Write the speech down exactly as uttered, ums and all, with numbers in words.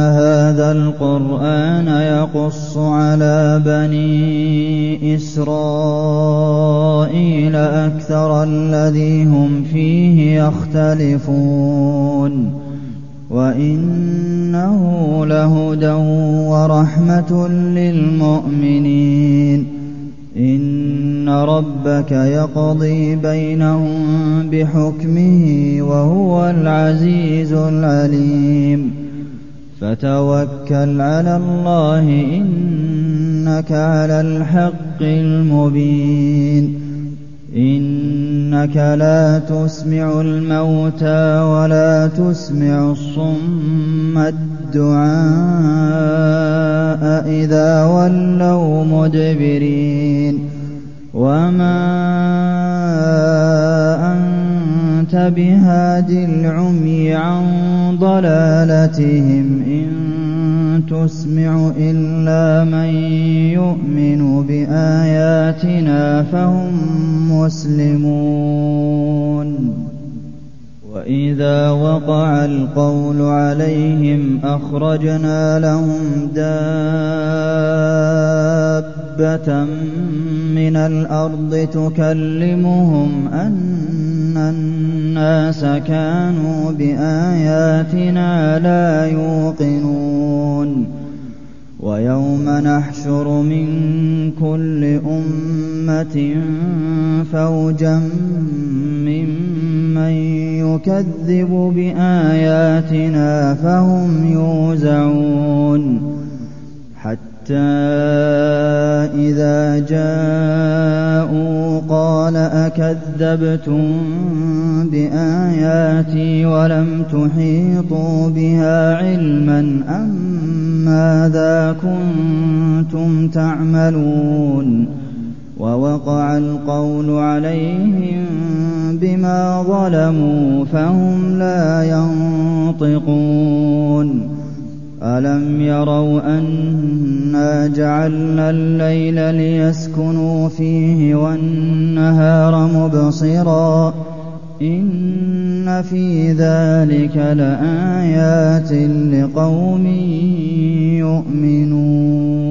هَٰذَا الْقُرْآنَ يَقُصُّ عَلَىٰ بَنِي إِسْرَائِيلَ أَكْثَرَ الَّذِي هُمْ فِيهِ يَخْتَلِفُونَ وَإِنَّهُ لَهُدًى وَرَحْمَةٌ لِّلْمُؤْمِنِينَ إِنَّ رَبَّكَ يَقْضِي بَيْنَهُم بِحُكْمِهِ وَهُوَ الْعَزِيزُ الْعَلِيمُ فَتَوَكَّلْ عَلَى اللَّهِ إِنَّكَ عَلَى الْحَقِّ الْمُبِينِ إِنَّكَ لَا تُسْمِعُ الْمَوْتَىٰ وَلَا تُسْمِعُ الصُّمَّ الدُّعَاءَ إِذَا وَلَّوْا مُدْبِرِينَ وَمَا أَنتَ بِهَادِ الْعُمْيِ عَن ضَلَالَتِهِمْ إِن تُسْمِعُ إِلَّا مَن يُؤْمِنُ بِآيَاتِنَا فَهُم مُّسْلِمُونَ وَإِذَا وَقَعَ الْقَوْلُ عَلَيْهِمْ أَخْرَجْنَا لَهُمْ دَابَّةً مِّنَ الْأَرْضِ تُكَلِّمُهُمْ أَنَّ النَّاسَ كَانُوا بِآيَاتِنَا لَا يُوقِنُونَ وَيَوْمَ نَحْشُرُ مِن كُلِّ أُمَّةٍ فَوْجًا مِّمَّن يُكَذِّبُ بِآيَاتِنَا فَهُمْ يُوزَعُونَ حَتَّىٰ إِذَا جَاءُوا قَالَ أَكَذَّبْتُم بِآيَاتِي وَلَمْ تُحِيطُوا بِهَا عِلْمًا أَم مَّاذَا كُنتُمْ تَعْمَلُونَ وَوَقَعَ الْقَوْلُ عَلَيْهِم بِمَا ظَلَمُوا فَهُمْ لَا يَنطِقُونَ أَلَمْ يَرَوْا أَنَّا جَعَلْنَا اللَّيْلَ لِيَسْكُنُوا فِيهِ وَالنَّهَارَ مُبْصِرًا إِنَّ فِي ذَٰلِكَ لَآيَاتٍ لِّقَوْمٍ يُؤْمِنُونَ